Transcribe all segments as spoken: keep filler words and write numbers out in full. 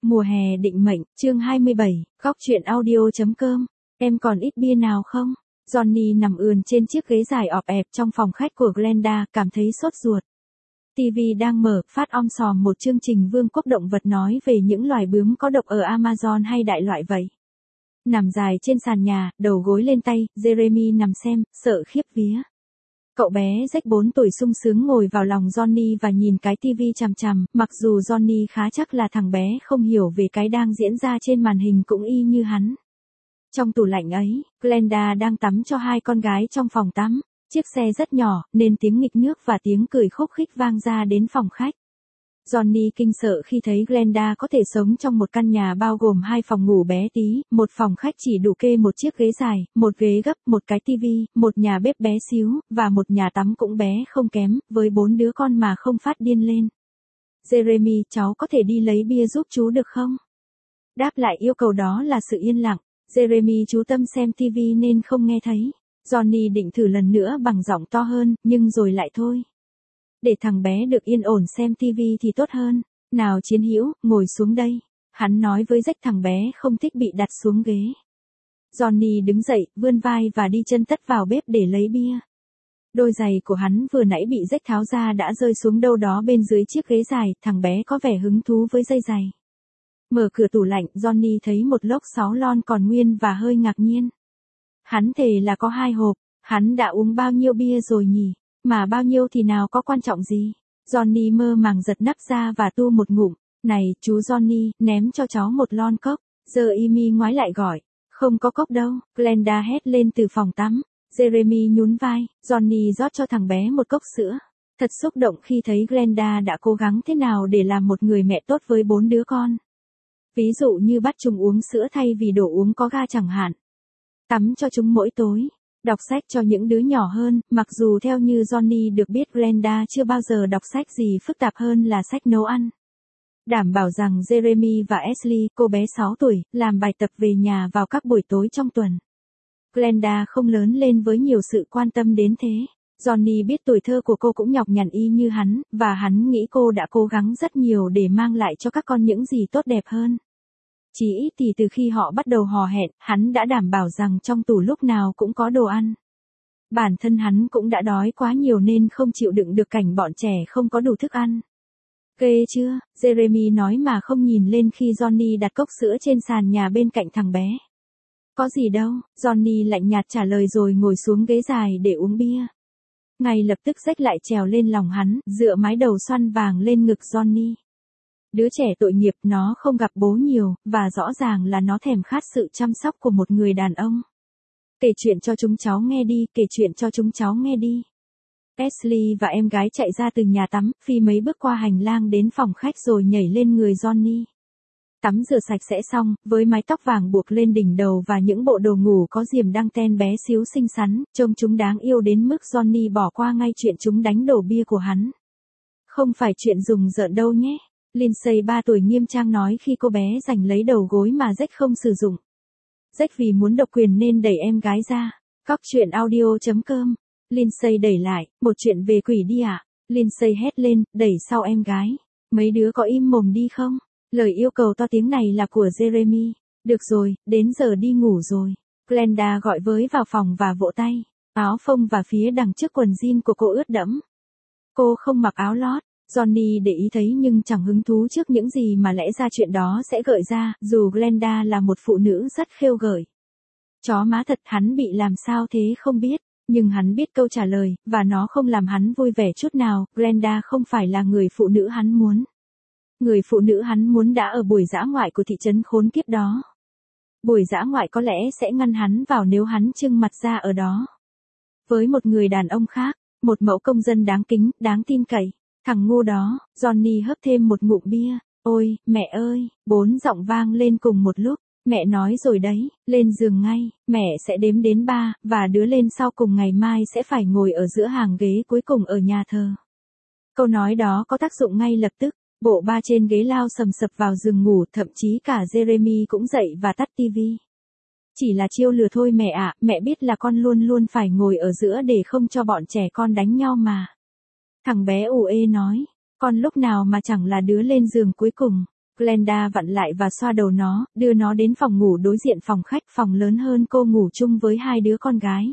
Mùa hè định mệnh, chương hai mươi bảy, góc truyện audio.com. Em còn ít bia nào không? Johnny nằm ườn trên chiếc ghế dài ọp ẹp trong phòng khách của Glenda, cảm thấy sốt ruột. ti vi đang mở, phát om sòm một chương trình vương quốc động vật nói về những loài bướm có độc ở Amazon hay đại loại vậy. Nằm dài trên sàn nhà, đầu gối lên tay, Jeremy nằm xem, sợ khiếp vía. Cậu bé Jack bốn tuổi sung sướng ngồi vào lòng Johnny và nhìn cái tivi chằm chằm, mặc dù Johnny khá chắc là thằng bé không hiểu về cái đang diễn ra trên màn hình cũng y như hắn. Trong tủ lạnh ấy, Glenda đang tắm cho hai con gái trong phòng tắm. Chiếc xe rất nhỏ, nên tiếng nghịch nước và tiếng cười khúc khích vang ra đến phòng khách. Johnny kinh sợ khi thấy Glenda có thể sống trong một căn nhà bao gồm hai phòng ngủ bé tí, một phòng khách chỉ đủ kê một chiếc ghế dài, một ghế gấp, một cái tivi, một nhà bếp bé xíu, và một nhà tắm cũng bé không kém, với bốn đứa con mà không phát điên lên. Jeremy, cháu có thể đi lấy bia giúp chú được không? Đáp lại yêu cầu đó là sự yên lặng. Jeremy chú tâm xem tivi nên không nghe thấy. Johnny định thử lần nữa bằng giọng to hơn, nhưng rồi lại thôi. Để thằng bé được yên ổn xem tivi thì tốt hơn. Nào Chiến hữu, ngồi xuống đây. Hắn nói với Jack, thằng bé không thích bị đặt xuống ghế. Johnny đứng dậy, vươn vai và đi chân tất vào bếp để lấy bia. Đôi giày của hắn vừa nãy bị Jack tháo ra đã rơi xuống đâu đó bên dưới chiếc ghế dài, thằng bé có vẻ hứng thú với dây giày. Mở cửa tủ lạnh, Johnny thấy một lốc sáu lon còn nguyên và hơi ngạc nhiên. Hắn thề là có hai hộp, hắn đã uống bao nhiêu bia rồi nhỉ? Mà bao nhiêu thì nào có quan trọng gì. Johnny mơ màng giật nắp ra và tu một ngụm. Này, chú Johnny, ném cho cháu một lon cốc. Giờ Amy ngoái lại gọi. Không có cốc đâu. Glenda hét lên từ phòng tắm. Jeremy nhún vai. Johnny rót cho thằng bé một cốc sữa. Thật xúc động khi thấy Glenda đã cố gắng thế nào để làm một người mẹ tốt với bốn đứa con. Ví dụ như bắt chúng uống sữa thay vì đồ uống có ga chẳng hạn. Tắm cho chúng mỗi tối. Đọc sách cho những đứa nhỏ hơn, mặc dù theo như Johnny được biết Glenda chưa bao giờ đọc sách gì phức tạp hơn là sách nấu ăn. Đảm bảo rằng Jeremy và Ashley, cô bé sáu tuổi, làm bài tập về nhà vào các buổi tối trong tuần. Glenda không lớn lên với nhiều sự quan tâm đến thế. Johnny biết tuổi thơ của cô cũng nhọc nhằn y như hắn, và hắn nghĩ cô đã cố gắng rất nhiều để mang lại cho các con những gì tốt đẹp hơn. Chỉ ít thì từ khi họ bắt đầu hò hẹn, hắn đã đảm bảo rằng trong tủ lúc nào cũng có đồ ăn. Bản thân hắn cũng đã đói quá nhiều nên không chịu đựng được cảnh bọn trẻ không có đủ thức ăn. Ghê chưa, Jeremy nói mà không nhìn lên khi Johnny đặt cốc sữa trên sàn nhà bên cạnh thằng bé. Có gì đâu, Johnny lạnh nhạt trả lời rồi ngồi xuống ghế dài để uống bia. Ngay lập tức Jack lại trèo lên lòng hắn, dựa mái đầu xoăn vàng lên ngực Johnny. Đứa trẻ tội nghiệp, nó không gặp bố nhiều, và rõ ràng là nó thèm khát sự chăm sóc của một người đàn ông. Kể chuyện cho chúng cháu nghe đi, kể chuyện cho chúng cháu nghe đi. Ashley và em gái chạy ra từ nhà tắm, phi mấy bước qua hành lang đến phòng khách rồi nhảy lên người Johnny. Tắm rửa sạch sẽ xong, với mái tóc vàng buộc lên đỉnh đầu và những bộ đồ ngủ có diềm đăng ten bé xíu xinh xắn, trông chúng đáng yêu đến mức Johnny bỏ qua ngay chuyện chúng đánh đổ bia của hắn. Không phải chuyện dùng giỡn đâu nhé. Lindsay ba tuổi nghiêm trang nói khi cô bé giành lấy đầu gối mà Jack không sử dụng. Jack vì muốn độc quyền nên đẩy em gái ra. Góc truyện audio.com. Lindsay đẩy lại, một chuyện về quỷ đi ạ. À? Lindsay hét lên, đẩy sau em gái. Mấy đứa có im mồm đi không? Lời yêu cầu to tiếng này là của Jeremy. Được rồi, đến giờ đi ngủ rồi. Glenda gọi với vào phòng và vỗ tay. Áo phông và phía đằng trước quần jean của cô ướt đẫm. Cô không mặc áo lót. Johnny để ý thấy nhưng chẳng hứng thú trước những gì mà lẽ ra chuyện đó sẽ gợi ra, dù Glenda là một phụ nữ rất khêu gợi. Chó má thật, hắn bị làm sao thế không biết, nhưng hắn biết câu trả lời, và nó không làm hắn vui vẻ chút nào. Glenda không phải là người phụ nữ hắn muốn. Người phụ nữ hắn muốn đã ở buổi dã ngoại của thị trấn khốn kiếp đó. Buổi dã ngoại có lẽ sẽ ngăn hắn vào nếu hắn trưng mặt ra ở đó. Với một người đàn ông khác, một mẫu công dân đáng kính, đáng tin cậy. Thằng ngu đó, Johnny hớp thêm một ngụm bia. Ôi, mẹ ơi, bốn giọng vang lên cùng một lúc. Mẹ nói rồi đấy, lên giường ngay, mẹ sẽ đếm đến ba, và đứa lên sau cùng ngày mai sẽ phải ngồi ở giữa hàng ghế cuối cùng ở nhà thờ. Câu nói đó có tác dụng ngay lập tức. Bộ ba trên ghế lao sầm sập vào giường ngủ, thậm chí cả Jeremy cũng dậy và tắt tivi. Chỉ là chiêu lừa thôi mẹ ạ, mẹ biết là con luôn luôn phải ngồi ở giữa để không cho bọn trẻ con đánh nhau mà. Thằng bé ủ ê nói, con lúc nào mà chẳng là đứa lên giường cuối cùng. Glenda vặn lại và xoa đầu nó, đưa nó đến phòng ngủ đối diện phòng khách, phòng lớn hơn cô ngủ chung với hai đứa con gái.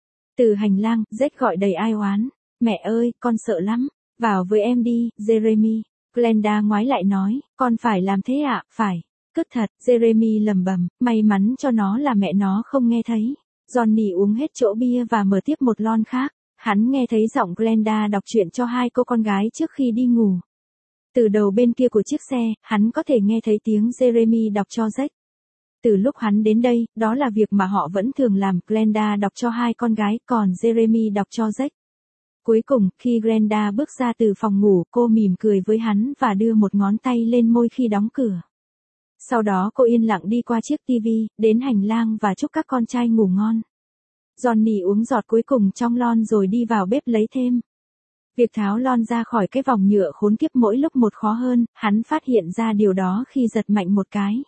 Từ hành lang, Jake gọi đầy ai oán. Mẹ ơi, con sợ lắm. Vào với em đi, Jeremy. Glenda ngoái lại nói, con phải làm thế ạ, à? Phải. Cứt thật, Jeremy lầm bầm, may mắn cho nó là mẹ nó không nghe thấy. Johnny uống hết chỗ bia và mở tiếp một lon khác. Hắn nghe thấy giọng Glenda đọc truyện cho hai cô con gái trước khi đi ngủ. Từ đầu bên kia của chiếc xe, hắn có thể nghe thấy tiếng Jeremy đọc cho Jake. Từ lúc hắn đến đây, đó là việc mà họ vẫn thường làm, Glenda đọc cho hai con gái, còn Jeremy đọc cho Jake. Cuối cùng, khi Glenda bước ra từ phòng ngủ, cô mỉm cười với hắn và đưa một ngón tay lên môi khi đóng cửa. Sau đó cô yên lặng đi qua chiếc tivi, đến hành lang và chúc các con trai ngủ ngon. Johnny uống giọt cuối cùng trong lon rồi đi vào bếp lấy thêm. Việc tháo lon ra khỏi cái vòng nhựa khốn kiếp mỗi lúc một khó hơn, hắn phát hiện ra điều đó khi giật mạnh một cái.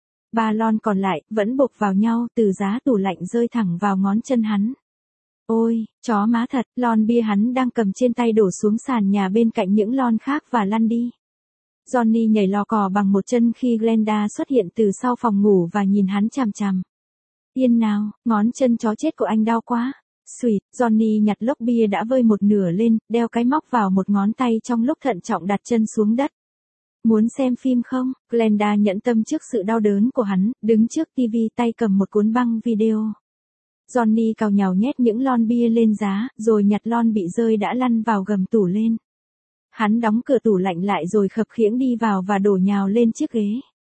Ba lon còn lại, vẫn buộc vào nhau, từ giá tủ lạnh rơi thẳng vào ngón chân hắn. Ôi, chó má thật, lon bia hắn đang cầm trên tay đổ xuống sàn nhà bên cạnh những lon khác và lăn đi. Johnny nhảy lò cò bằng một chân khi Glenda xuất hiện từ sau phòng ngủ và nhìn hắn chằm chằm. Yên nào, ngón chân chó chết của anh đau quá. Sweet, Johnny nhặt lốc bia đã vơi một nửa lên, đeo cái móc vào một ngón tay trong lúc thận trọng đặt chân xuống đất. Muốn xem phim không? Glenda nhẫn tâm trước sự đau đớn của hắn, đứng trước tivi tay cầm một cuốn băng video. Johnny cào nhào nhét những lon bia lên giá, rồi nhặt lon bị rơi đã lăn vào gầm tủ lên. Hắn đóng cửa tủ lạnh lại rồi khập khiễng đi vào và đổ nhào lên chiếc ghế.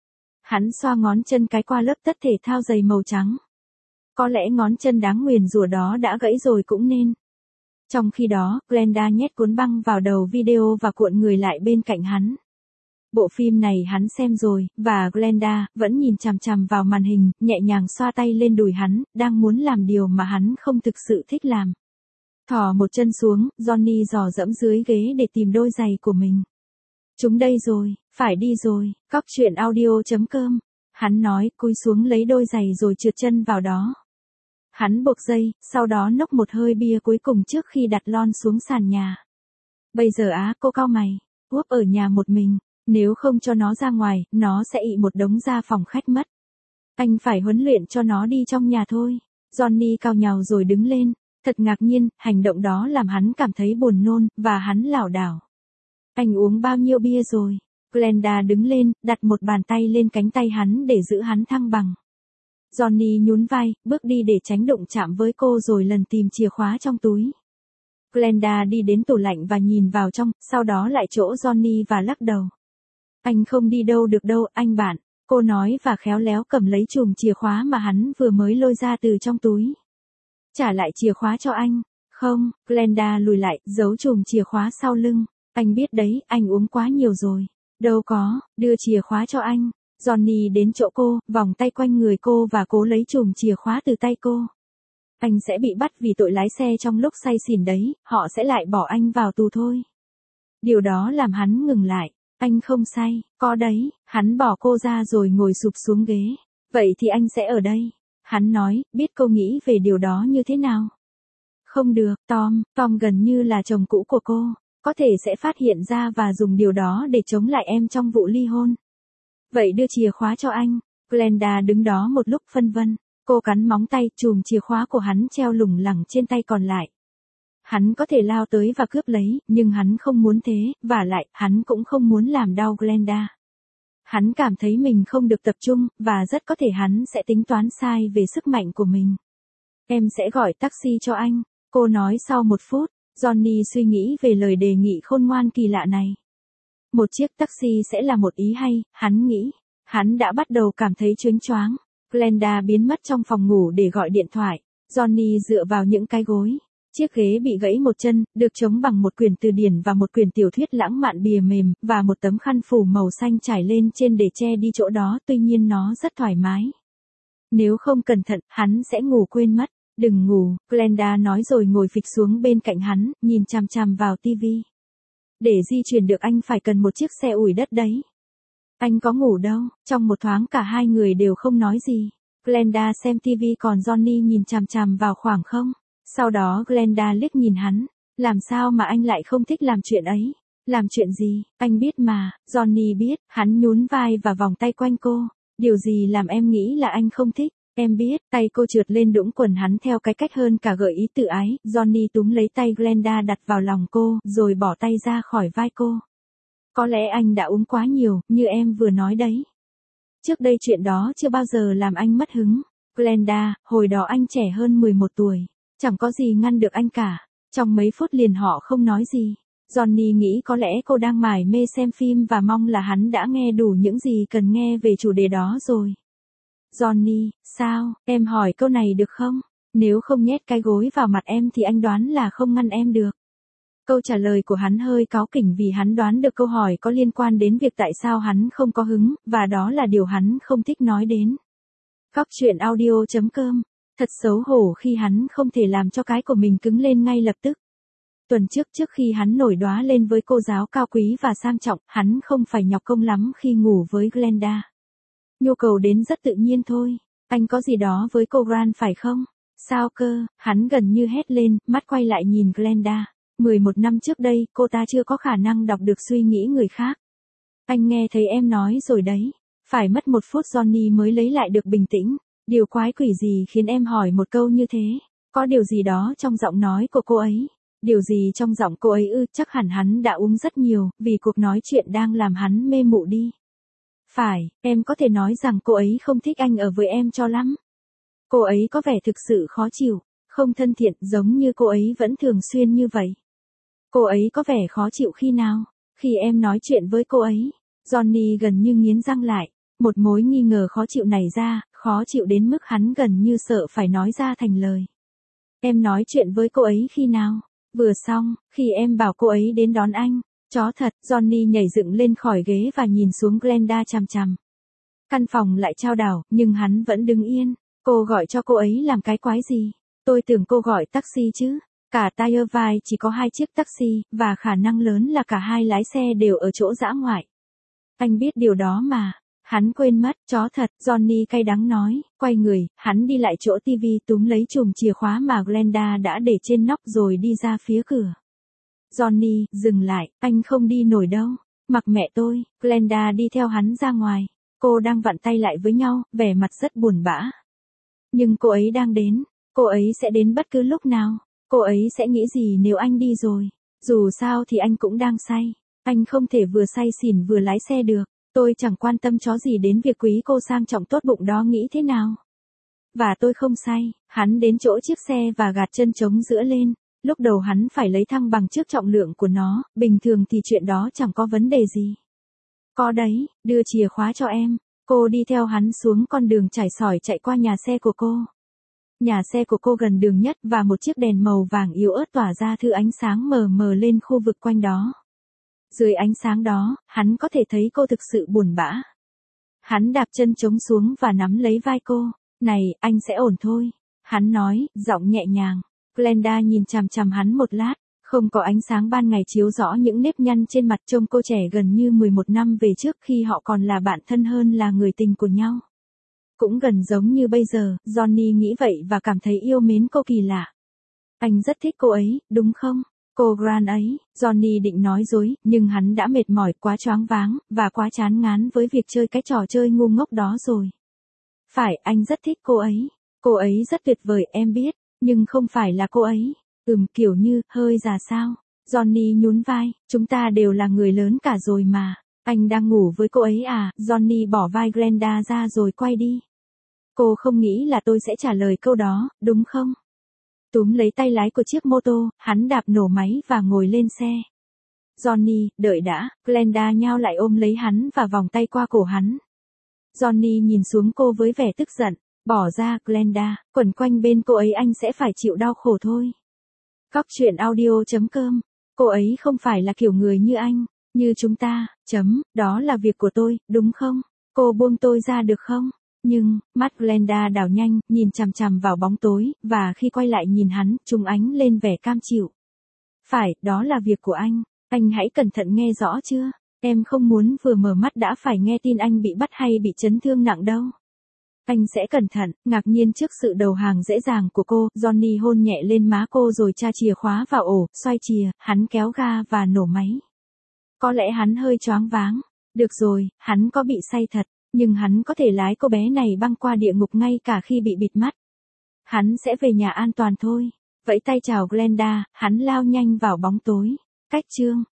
Hắn xoa ngón chân cái qua lớp tất thể thao dày màu trắng. Có lẽ ngón chân đáng nguyền rủa đó đã gãy rồi cũng nên. Trong khi đó, Glenda nhét cuốn băng vào đầu video và cuộn người lại bên cạnh hắn. Bộ phim này hắn xem rồi, và Glenda vẫn nhìn chằm chằm vào màn hình, nhẹ nhàng xoa tay lên đùi hắn, đang muốn làm điều mà hắn không thực sự thích làm. Thò một chân xuống, Johnny dò dẫm dưới ghế để tìm đôi giày của mình. Chúng đây rồi, phải đi rồi, cóc truyện audio chấm com. Hắn nói, cúi xuống lấy đôi giày rồi trượt chân vào đó. Hắn buộc dây, sau đó nốc một hơi bia cuối cùng trước khi đặt lon xuống sàn nhà. Bây giờ á, cô cau mày, Úp ở nhà một mình, nếu không cho nó ra ngoài, nó sẽ ị một đống ra phòng khách mất. Anh phải huấn luyện cho nó đi trong nhà thôi. Johnny cau nhàu rồi đứng lên. Thật ngạc nhiên, hành động đó làm hắn cảm thấy buồn nôn, và hắn lảo đảo. Anh uống bao nhiêu bia rồi? Glenda đứng lên, đặt một bàn tay lên cánh tay hắn để giữ hắn thăng bằng. Johnny nhún vai, bước đi để tránh đụng chạm với cô rồi lần tìm chìa khóa trong túi. Glenda đi đến tủ lạnh và nhìn vào trong, sau đó lại chỗ Johnny và lắc đầu. Anh không đi đâu được đâu, anh bạn, cô nói và khéo léo cầm lấy chùm chìa khóa mà hắn vừa mới lôi ra từ trong túi. Trả lại chìa khóa cho anh. Không, Glenda lùi lại, giấu chùm chìa khóa sau lưng. Anh biết đấy, anh uống quá nhiều rồi. Đâu có, đưa chìa khóa cho anh. Johnny đến chỗ cô, vòng tay quanh người cô và cố lấy chùm chìa khóa từ tay cô. Anh sẽ bị bắt vì tội lái xe trong lúc say xỉn đấy, họ sẽ lại bỏ anh vào tù thôi. Điều đó làm hắn ngừng lại. Anh không say, có đấy, hắn bỏ cô ra rồi ngồi sụp xuống ghế. Vậy thì anh sẽ ở đây. Hắn nói, biết cô nghĩ về điều đó như thế nào? Không được, Tom, Tom gần như là chồng cũ của cô, có thể sẽ phát hiện ra và dùng điều đó để chống lại em trong vụ ly hôn. Vậy đưa chìa khóa cho anh. Glenda đứng đó một lúc phân vân, cô cắn móng tay, chùm chìa khóa của hắn treo lủng lẳng trên tay còn lại. Hắn có thể lao tới và cướp lấy, nhưng hắn không muốn thế, và lại, hắn cũng không muốn làm đau Glenda. Hắn cảm thấy mình không được tập trung, và rất có thể hắn sẽ tính toán sai về sức mạnh của mình. Em sẽ gọi taxi cho anh, cô nói sau một phút. Johnny suy nghĩ về lời đề nghị khôn ngoan kỳ lạ này. Một chiếc taxi sẽ là một ý hay, hắn nghĩ. Hắn đã bắt đầu cảm thấy choáng choáng. Glenda biến mất trong phòng ngủ để gọi điện thoại. Johnny dựa vào những cái gối. Chiếc ghế bị gãy một chân, được chống bằng một quyển từ điển và một quyển tiểu thuyết lãng mạn bìa mềm, và một tấm khăn phủ màu xanh trải lên trên để che đi chỗ đó, tuy nhiên nó rất thoải mái. Nếu không cẩn thận, hắn sẽ ngủ quên mất. Đừng ngủ, Glenda nói rồi ngồi phịch xuống bên cạnh hắn, nhìn chằm chằm vào tivi. Để di chuyển được anh phải cần một chiếc xe ủi đất đấy. Anh có ngủ đâu, trong một thoáng cả hai người đều không nói gì. Glenda xem tivi còn Johnny nhìn chằm chằm vào khoảng không. Sau đó Glenda liếc nhìn hắn, làm sao mà anh lại không thích làm chuyện ấy? Làm chuyện gì, anh biết mà, Johnny biết, hắn nhún vai và vòng tay quanh cô. Điều gì làm em nghĩ là anh không thích? Em biết, tay cô trượt lên đũng quần hắn theo cái cách hơn cả gợi ý tự ái. Johnny túm lấy tay Glenda đặt vào lòng cô, rồi bỏ tay ra khỏi vai cô. Có lẽ anh đã uống quá nhiều, như em vừa nói đấy. Trước đây chuyện đó chưa bao giờ làm anh mất hứng. Glenda, hồi đó anh trẻ hơn mười một tuổi. Chẳng có gì ngăn được anh cả. Trong mấy phút liền họ không nói gì. Johnny nghĩ có lẽ cô đang mải mê xem phim và mong là hắn đã nghe đủ những gì cần nghe về chủ đề đó rồi. Johnny, sao, em hỏi câu này được không? Nếu không nhét cái gối vào mặt em thì anh đoán là không ngăn em được. Câu trả lời của hắn hơi cáu kỉnh vì hắn đoán được câu hỏi có liên quan đến việc tại sao hắn không có hứng, và đó là điều hắn không thích nói đến. Góc truyện audio chấm com. Thật xấu hổ khi hắn không thể làm cho cái của mình cứng lên ngay lập tức. Tuần trước trước khi hắn nổi đóa lên với cô giáo cao quý và sang trọng, hắn không phải nhọc công lắm khi ngủ với Glenda. Nhu cầu đến rất tự nhiên thôi. Anh có gì đó với cô Grant phải không? Sao cơ? Hắn gần như hét lên, mắt quay lại nhìn Glenda. mười một năm trước đây, cô ta chưa có khả năng đọc được suy nghĩ người khác. Anh nghe thấy em nói rồi đấy. Phải mất một phút Johnny mới lấy lại được bình tĩnh. Điều quái quỷ gì khiến em hỏi một câu như thế? Có điều gì đó trong giọng nói của cô ấy? Điều gì trong giọng cô ấy ư? Chắc hẳn hắn đã uống rất nhiều, vì cuộc nói chuyện đang làm hắn mê mụ đi. Phải, em có thể nói rằng cô ấy không thích anh ở với em cho lắm. Cô ấy có vẻ thực sự khó chịu, không thân thiện giống như cô ấy vẫn thường xuyên như vậy. Cô ấy có vẻ khó chịu khi nào? Khi em nói chuyện với cô ấy. Johnny gần như nghiến răng lại, một mối nghi ngờ khó chịu nảy ra, khó chịu đến mức hắn gần như sợ phải nói ra thành lời. Em nói chuyện với cô ấy khi nào? Vừa xong, khi em bảo cô ấy đến đón anh. Chó thật, Johnny nhảy dựng lên khỏi ghế và nhìn xuống Glenda chằm chằm. Căn phòng lại chao đảo, nhưng hắn vẫn đứng yên. Cô gọi cho cô ấy làm cái quái gì? Tôi tưởng cô gọi taxi chứ. Cả Tire Vai chỉ có hai chiếc taxi, và khả năng lớn là cả hai lái xe đều ở chỗ dã ngoại. Anh biết điều đó mà. Hắn quên mất, chó thật, Johnny cay đắng nói, quay người, hắn đi lại chỗ tivi túm lấy chùm chìa khóa mà Glenda đã để trên nóc rồi đi ra phía cửa. Johnny, dừng lại, anh không đi nổi đâu. Mặc mẹ tôi. Glenda đi theo hắn ra ngoài. Cô đang vặn tay lại với nhau, vẻ mặt rất buồn bã. Nhưng cô ấy đang đến. Cô ấy sẽ đến bất cứ lúc nào. Cô ấy sẽ nghĩ gì nếu anh đi rồi. Dù sao thì anh cũng đang say. Anh không thể vừa say xỉn vừa lái xe được. Tôi chẳng quan tâm chó gì đến việc quý cô sang trọng tốt bụng đó nghĩ thế nào. Và tôi không say. Hắn đến chỗ chiếc xe và gạt chân trống giữa lên. Lúc đầu hắn phải lấy thăng bằng trước trọng lượng của nó, bình thường thì chuyện đó chẳng có vấn đề gì. Có đấy, đưa chìa khóa cho em. Cô đi theo hắn xuống con đường trải sỏi chạy qua nhà xe của cô. Nhà xe của cô gần đường nhất và một chiếc đèn màu vàng yếu ớt tỏa ra thứ ánh sáng mờ mờ lên khu vực quanh đó. Dưới ánh sáng đó, hắn có thể thấy cô thực sự buồn bã. Hắn đạp chân trống xuống và nắm lấy vai cô. Này, anh sẽ ổn thôi. Hắn nói, giọng nhẹ nhàng. Glenda nhìn chằm chằm hắn một lát, không có ánh sáng ban ngày chiếu rõ những nếp nhăn trên mặt trông cô trẻ gần như mười một năm về trước khi họ còn là bạn thân hơn là người tình của nhau. Cũng gần giống như bây giờ, Johnny nghĩ vậy và cảm thấy yêu mến cô kỳ lạ. Anh rất thích cô ấy, đúng không? Cô Grant ấy, Johnny định nói dối, nhưng hắn đã mệt mỏi, quá choáng váng, và quá chán ngán với việc chơi cái trò chơi ngu ngốc đó rồi. Phải, anh rất thích cô ấy. Cô ấy rất tuyệt vời, em biết. Nhưng không phải là cô ấy. Ừm, kiểu như, hơi già sao. Johnny nhún vai, chúng ta đều là người lớn cả rồi mà. Anh đang ngủ với cô ấy à? Johnny bỏ vai Glenda ra rồi quay đi. Cô không nghĩ là tôi sẽ trả lời câu đó, đúng không? Túm lấy tay lái của chiếc mô tô, hắn đạp nổ máy và ngồi lên xe. Johnny, đợi đã. Glenda nhao lại ôm lấy hắn và vòng tay qua cổ hắn. Johnny nhìn xuống cô với vẻ tức giận. Bỏ ra, Glenda, quẩn quanh bên cô ấy anh sẽ phải chịu đau khổ thôi. Góc truyện audio chấm com. Cô ấy không phải là kiểu người như anh, như chúng ta, chấm, đó là việc của tôi, đúng không? Cô buông tôi ra được không? Nhưng, mắt Glenda đảo nhanh, nhìn chằm chằm vào bóng tối, và khi quay lại nhìn hắn, trùng ánh lên vẻ cam chịu. Phải, đó là việc của anh, anh hãy cẩn thận nghe rõ chưa? Em không muốn vừa mở mắt đã phải nghe tin anh bị bắt hay bị chấn thương nặng đâu. Anh sẽ cẩn thận. Ngạc nhiên trước sự đầu hàng dễ dàng của cô, Johnny hôn nhẹ lên má cô rồi tra chìa khóa vào ổ, xoay chìa, hắn kéo ga và nổ máy. Có lẽ hắn hơi choáng váng. Được rồi, hắn có bị say thật, nhưng hắn có thể lái cô bé này băng qua địa ngục ngay cả khi bị bịt mắt. Hắn sẽ về nhà an toàn thôi. Vẫy tay chào Glenda, hắn lao nhanh vào bóng tối. Cách chương